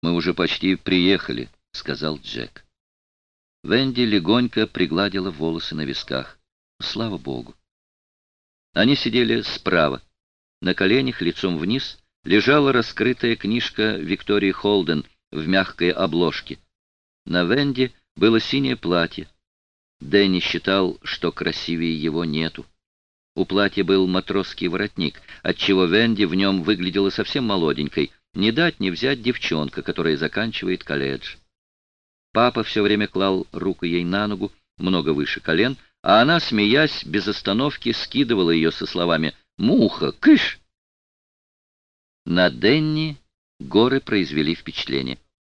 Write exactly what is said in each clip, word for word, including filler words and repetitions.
«Мы уже почти приехали», — сказал Джек. Венди легонько пригладила волосы на висках. Слава богу. Они сидели справа. На коленях, лицом вниз, лежала раскрытая книжка Виктории Холден в мягкой обложке. На Венди было синее платье. Дэнни считал, что красивее его нету. У платья был матросский воротник, отчего Венди в нем выглядела совсем молоденькой, не дать не взять девчонка, которая заканчивает колледж. Папа все время клал руку ей на ногу, много выше колен, а она, смеясь, без остановки скидывала ее со словами «Муха! Кыш!». На Дэнни горы произвели впечатление.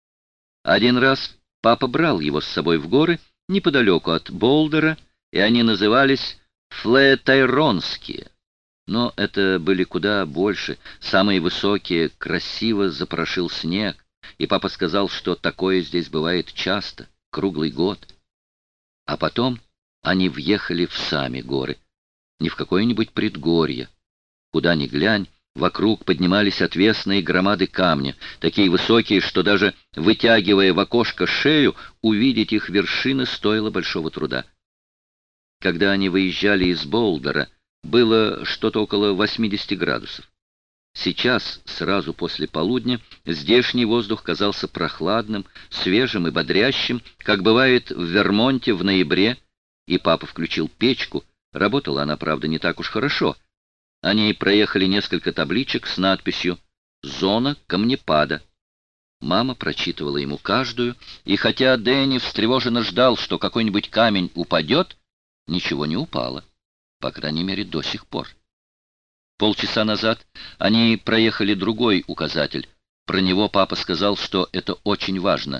Один раз папа брал его с собой в горы неподалеку от Болдера, и они назывались Флетайронские. Но это были куда больше, самые высокие, красиво запорошил снег, и папа сказал, что такое здесь бывает часто, круглый год. А потом они въехали в сами горы, не в какое-нибудь предгорье. Куда ни глянь, вокруг поднимались отвесные громады камня, такие высокие, что даже вытягивая в окошко шею, увидеть их вершины стоило большого труда. Когда они выезжали из Болдера, было что-то около восьмидесяти градусов. Сейчас, сразу после полудня, здешний воздух казался прохладным, свежим и бодрящим, как бывает в Вермонте в ноябре, и папа включил печку. Работала она, правда, не так уж хорошо. Они проехали несколько табличек с надписью «Зона камнепада». Мама прочитывала ему каждую, и хотя Дэнни встревоженно ждал, что какой-нибудь камень упадет, ничего не упало, по крайней мере, до сих пор. Полчаса назад они проехали другой указатель. Про него папа сказал, что это очень важно.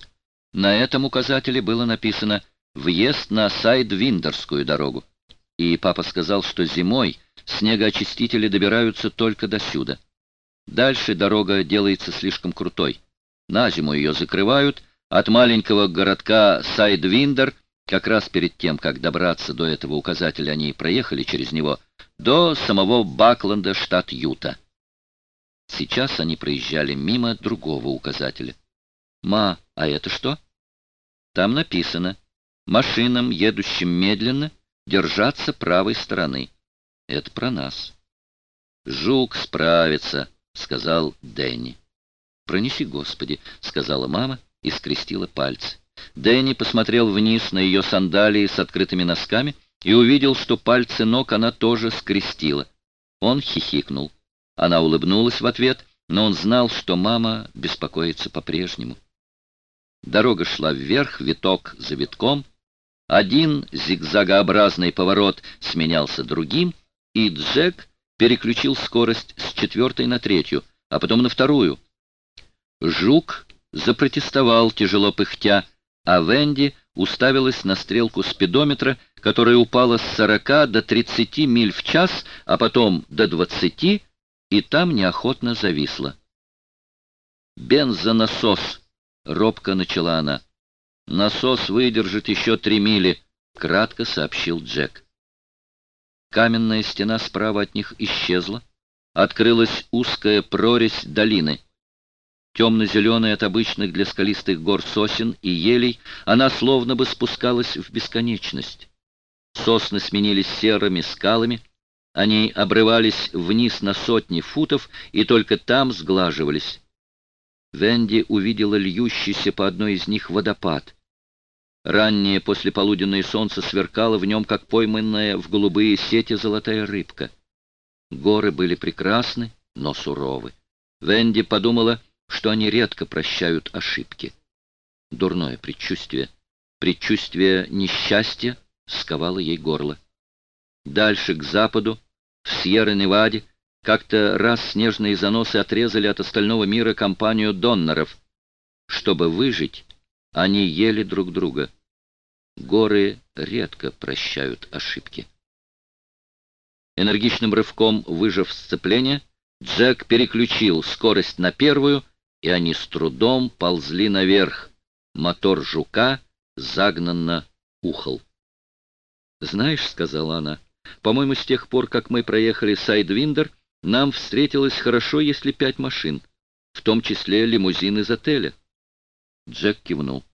На этом указателе было написано «Въезд на Сайдвиндерскую дорогу». И папа сказал, что зимой снегоочистители добираются только до сюда. Дальше дорога делается слишком крутой. На зиму ее закрывают. От маленького городка Сайдвиндер, как раз перед тем, как добраться до этого указателя, они проехали через него, до самого Бакленда, штат Юта. Сейчас они проезжали мимо другого указателя. «Ма, а это что?» Там написано «Машинам, едущим медленно, держаться правой стороны». Это про нас. «Жук справится», — сказал Дэнни. «Пронеси, Господи», — сказала мама и скрестила пальцы. Дэнни посмотрел вниз на ее сандалии с открытыми носками и увидел, что пальцы ног она тоже скрестила. Он хихикнул. Она улыбнулась в ответ, но он знал, что мама беспокоится по-прежнему. Дорога шла вверх, виток за витком. Один зигзагообразный поворот сменялся другим, и Джек переключил скорость с четвертой на третью, а потом на вторую. Жук запротестовал, тяжело пыхтя, а Венди уставилась на стрелку спидометра, которая упала с сорока до тридцати миль в час, а потом до двадцати, и там неохотно зависла. «Бензонасос», — робко начала она. «Насос выдержит еще три мили», — кратко сообщил Джек. Каменная стена справа от них исчезла. Открылась узкая прорезь долины. Темно-зеленая от обычных для скалистых гор сосен и елей, она словно бы спускалась в бесконечность. Сосны сменились серыми скалами, они обрывались вниз на сотни футов и только там сглаживались. Венди увидела льющийся по одной из них водопад. Раннее послеполуденное солнце сверкало в нем, как пойманная в голубые сети золотая рыбка. Горы были прекрасны, но суровы. Венди подумала, что они редко прощают ошибки. Дурное предчувствие, предчувствие несчастья сковало ей горло. Дальше, к западу, в Сьерра-Неваде, как-то раз снежные заносы отрезали от остального мира компанию доннеров. Чтобы выжить, они ели друг друга. Горы редко прощают ошибки. Энергичным рывком выжав сцепление, Джек переключил скорость на первую, и они с трудом ползли наверх. Мотор жука загнанно ухал. «Знаешь, — сказала она, — по-моему, с тех пор, как мы проехали Сайдвиндер, нам встретилось хорошо, если пять машин. в том числе лимузин из отеля. Джек кивнул.